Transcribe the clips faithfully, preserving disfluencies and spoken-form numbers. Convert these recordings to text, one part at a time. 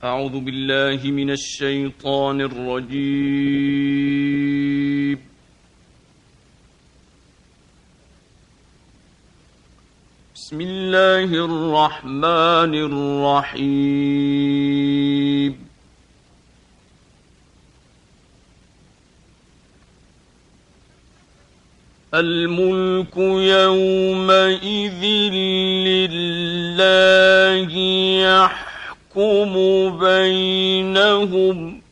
أعوذ بالله من الشيطان الرجيم. بسم الله الرحمن الرحيم. الملك يومئذ لله يحكم بينهم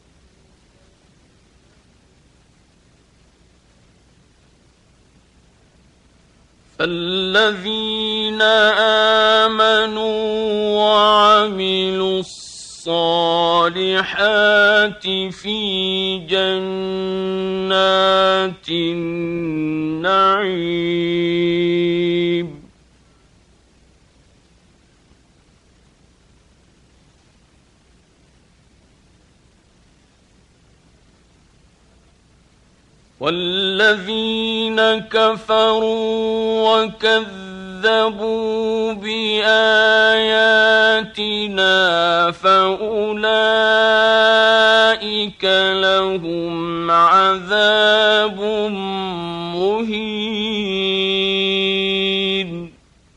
فالذين آمنوا وعملوا الصالحات في جنات النعيم والذين كفروا وكذبوا بآياتنا فأولئك لهم عذاب مهين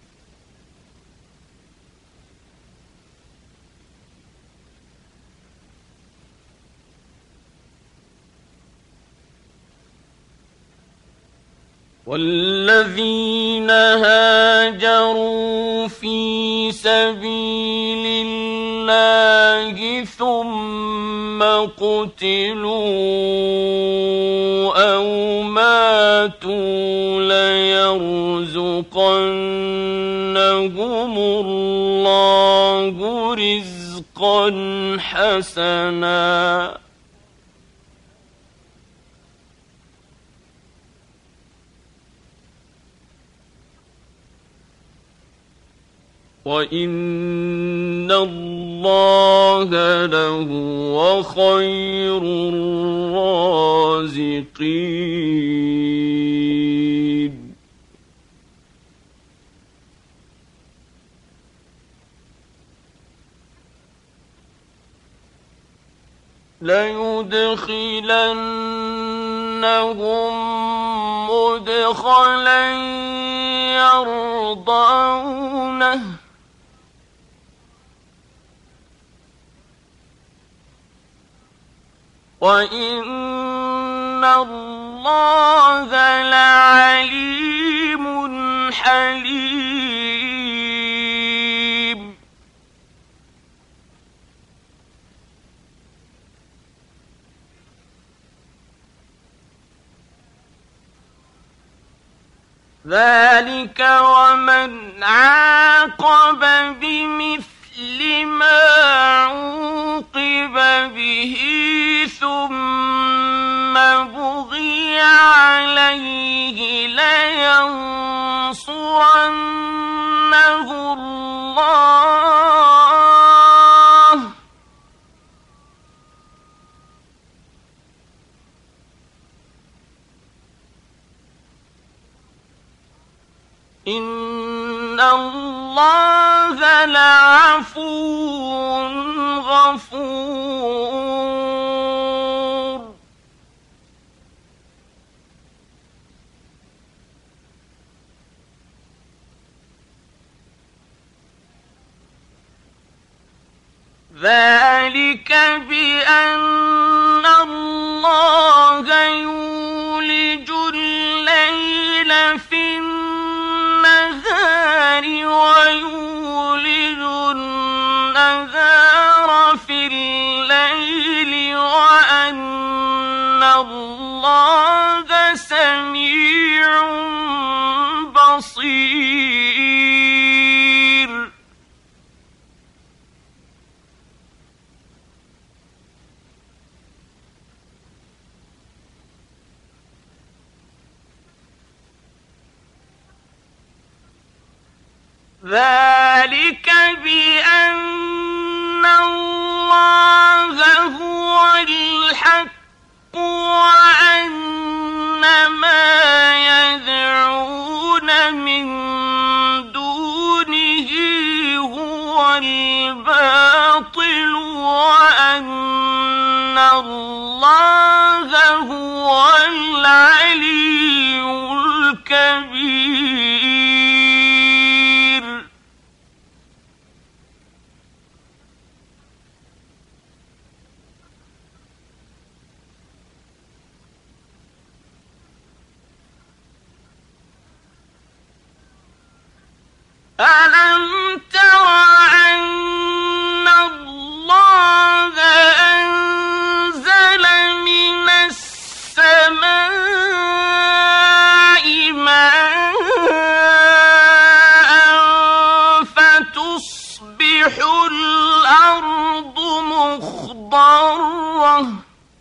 والذين هاجروا في سبيل الله ثم قتلوا أو ماتوا ليرزقنهم الله رزقا حسنا وَإِنَّ اللَّهَ لَهُوَ خَيْرُ الرَّازِقِينَ. لَيُدْخِلَنَّهُم مُّدْخَلًا يَرْضَوْنَهُ وَإِنَّ اللَّهَ لَعَلِيمٌ حَلِيمٌ. ذَلِكَ وَمَنْ عَاقَبَ بِمِثْلِ مَا عُوقِبَ بِهِ ثُمَّ بُغِيَ عَلَيْهِ لَيَنصُرَنَّهُ اللَّهُ إِنَّ اللَّهَ لَعَفُوٌّ غَفُورٌ. ذَلِكَ بِأَنَّ اللَّهَ يُولِجُ اللَّيْلَ فِي النَّهَارِ وَيُولِجُ النَّهَارَ فِي اللَّيْلِ وَأَنَّ اللَّهَ سَمِيعٌ بَصِيرٌ. ذَلِكَ بِأَنَّ اللَّهَ هُوَ الْحَقُّ وَأَنَّ مَا يَدْعُونَ مِن دُونِهِ هُوَ الْبَاطِلُ ألم تر أن الله أنزل من السماء ماء فتصبح الأرض مخضرة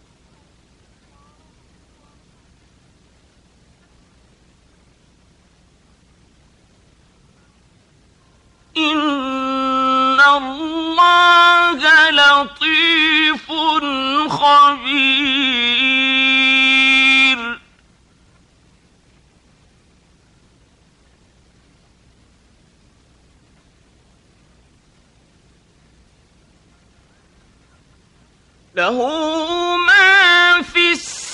إن الله لطيف خبير له ما في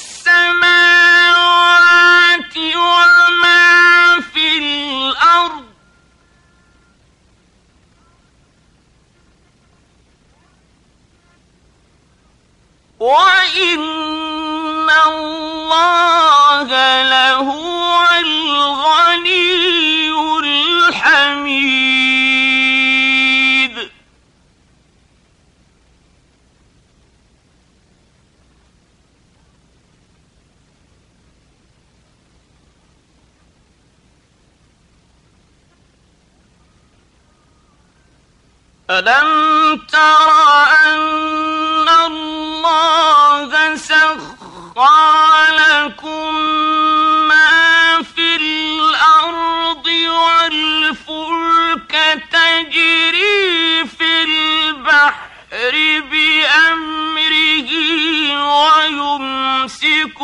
السماوات وما في الأرض وَإِنَّ اللَّهَ لَهُوَ الْغَنِيُّ الْحَمِيدُ أَلَمْ تَرَ أَنَّ اللَّهَ سَخَّرَ لَكُم مَّا فِي الْأَرْضِ وَالْفُلْكَ تَجْرِي فِي الْبَحْرِ بِأَمْرِهِ وَيُمْسِكُ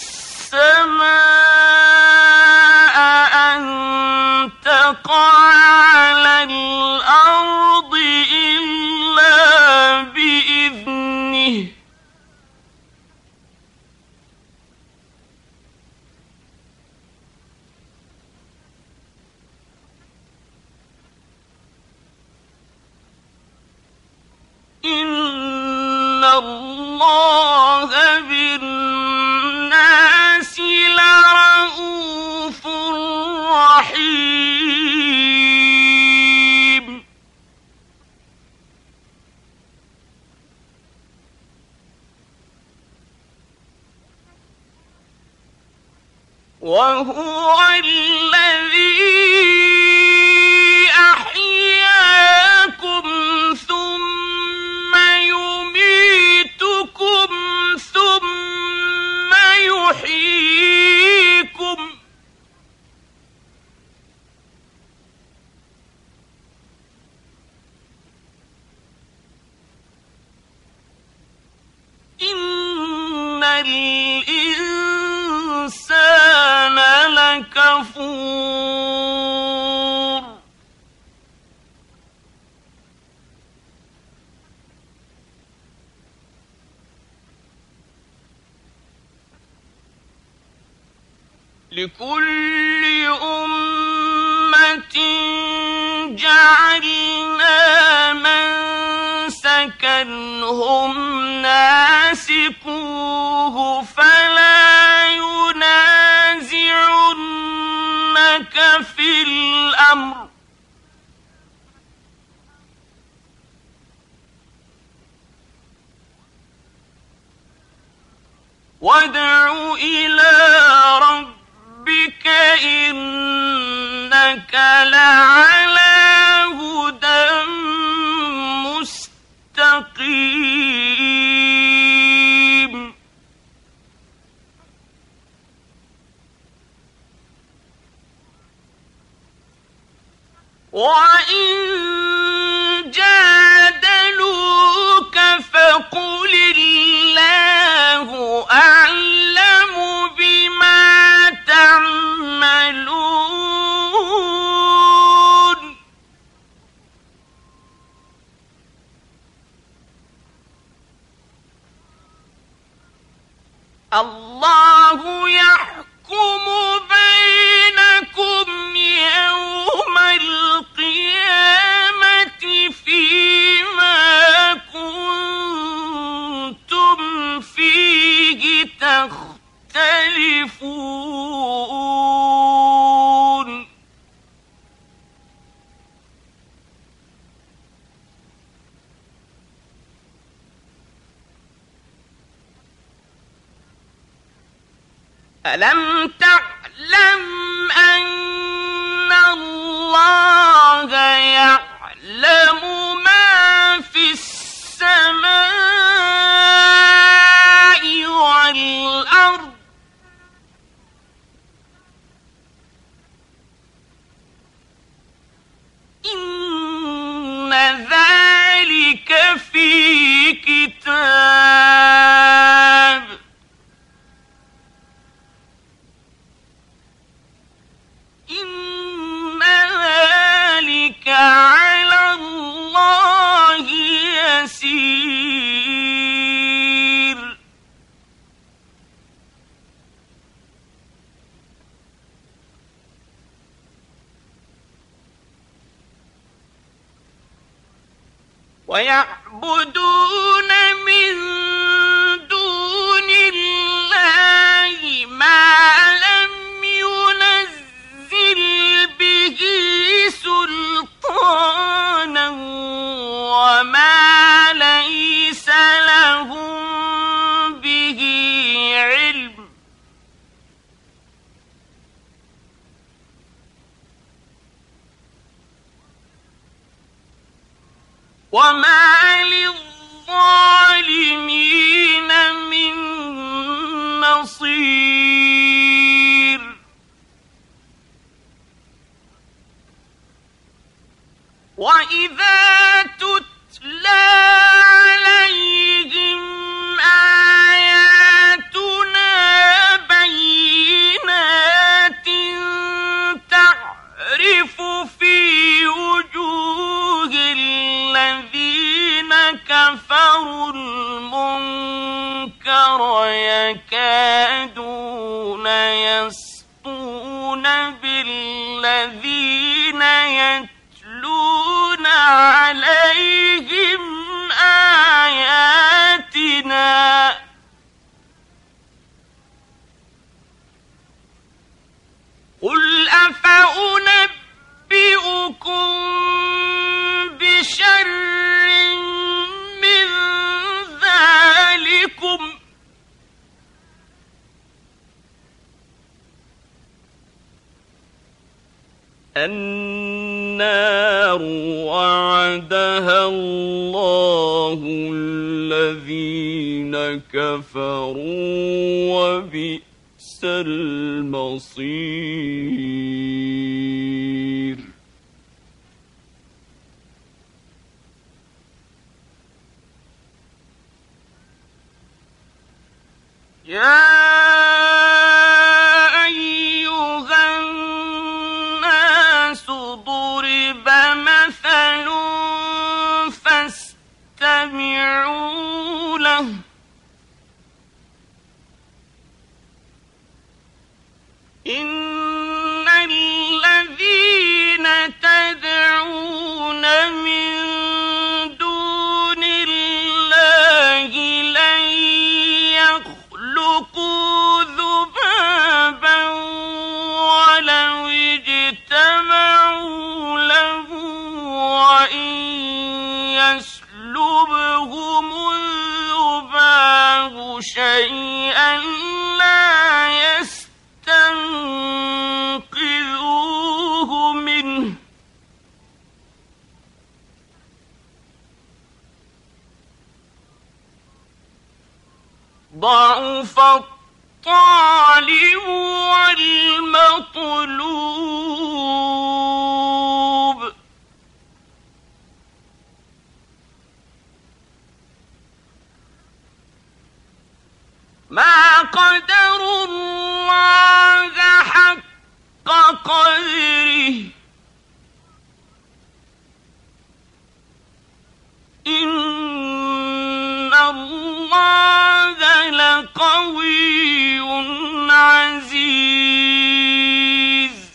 السَّمَاءَ أَن تَقَعَ عَلَى الْأَرْضِ إِلَّا بِإِذْنِهِ إِنَّ اللَّهَ بِالنَّاسِ لَرَءُوفٌ رَحِيمٌ وَهُوَ الَّذِي أَحْيَاكُمْ ثُمَّ يُمِيتُكُمْ ثُمَّ يُحْيِيكُمْ إِنَّ الْإِنسَانَ لَكَفُورٌ لِكُلِّ أُمَّةٍ جَعَلْنَا مَنسَكًا هُمْ نَاسِكُوهُ فَلَا يُنَازِعُنَّكَ فِي الْأَمْرِ وَادْعُ إِلَىٰ رَبِّكَ إِنَّكَ لَعَلَىٰ هُدًى مُّسْتَقِيمٍ وَإِن جَادَلُوكَ فَقُلِ اللَّهُ أَعْلَمُ بِمَا تَعْمَلُونَ اللَّهُ يَحْكُمُ بَيْنَكُمْ يَوْمَ الْقِيَامَةِ فِيمَا كُنتُمْ فِيهِ تَخْتَلِفُونَ ألم تعلم أن الله يعلم ما في السماء والأرض إن ذلك في كتاب إن ذلك على الله يسير ويعبدون من دون الله ما لم ينزل به سلطانا وما ليس لهم به علم وما للظالمين من نصير وإذا تتلى عليهم آياتنا بينات تعرف في وجوه الذين كفروا المنكر يكادون يسطون بالذين يتلون عليهم آياتنا قل أفأنبئكم بشر من ذلكم النار وعدها الله الذين كفروا وبئس المصير يا أيها الناس ضرب مثل فاستمعوا له إن الذين تدعون من دون الله لن يخلقوا ذبابا ولو اجتمعوا له وإن يسلبهم الذباب شيئا لا يستنقذوه منه ضعف الطالب والمطلوب ما قدروا الله حق قدره إن الله لقوي عزيز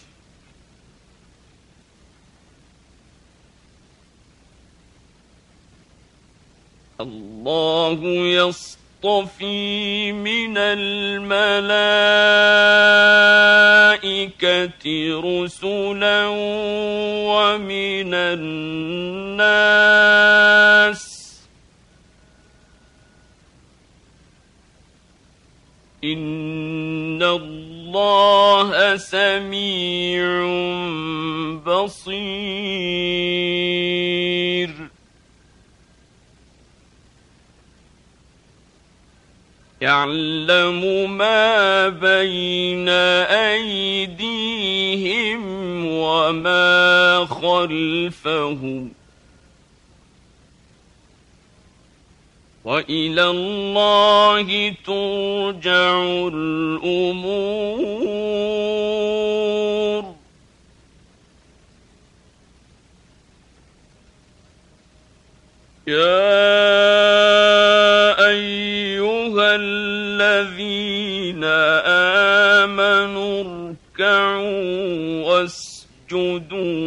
الله يصطفي من الملائكة رسلا ومن الناس إن إن الله سميع بصير يعلم ما بين أيديهم وما خلفهم وإلى الله ترجع الأمور يا أيها الذين آمنوا اركعوا واسجدوا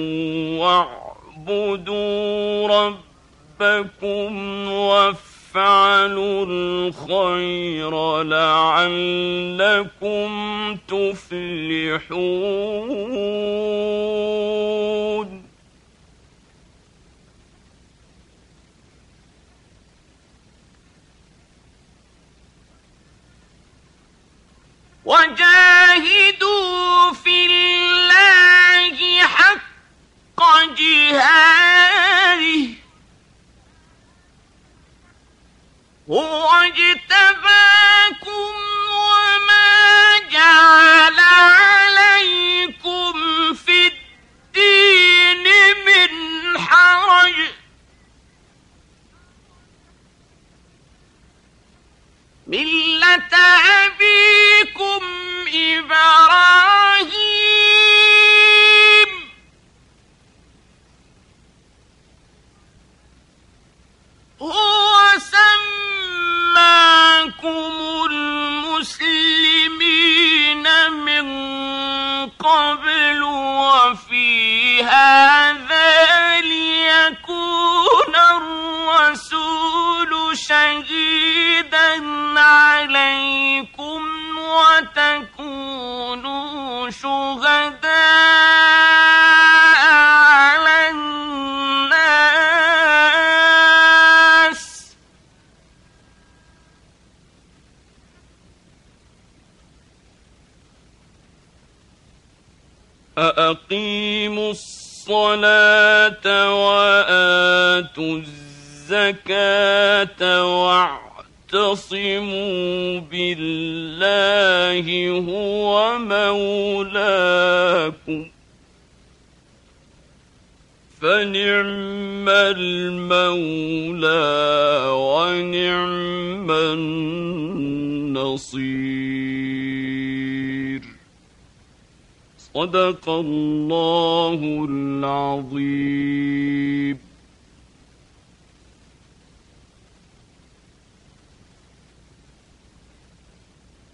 واعبدوا ربكم وافعلوا الخير لعلكم تفلحون وجاهدوا في الله حق جهاده هو اجتباكم وما جعل عليكم في الدين من حرج ملة أبيكم إبراهيم هو سماكم المسلمين من قبل وفي هذا ليكون الرسول شهيدا عليكم وتكونوا شهداء على الناس فأقيموا الصلاة وآتوا الزكاة واعتصموا بالله هو مولاكم فنعم المولى ونعم النصير صدق الله العظيم.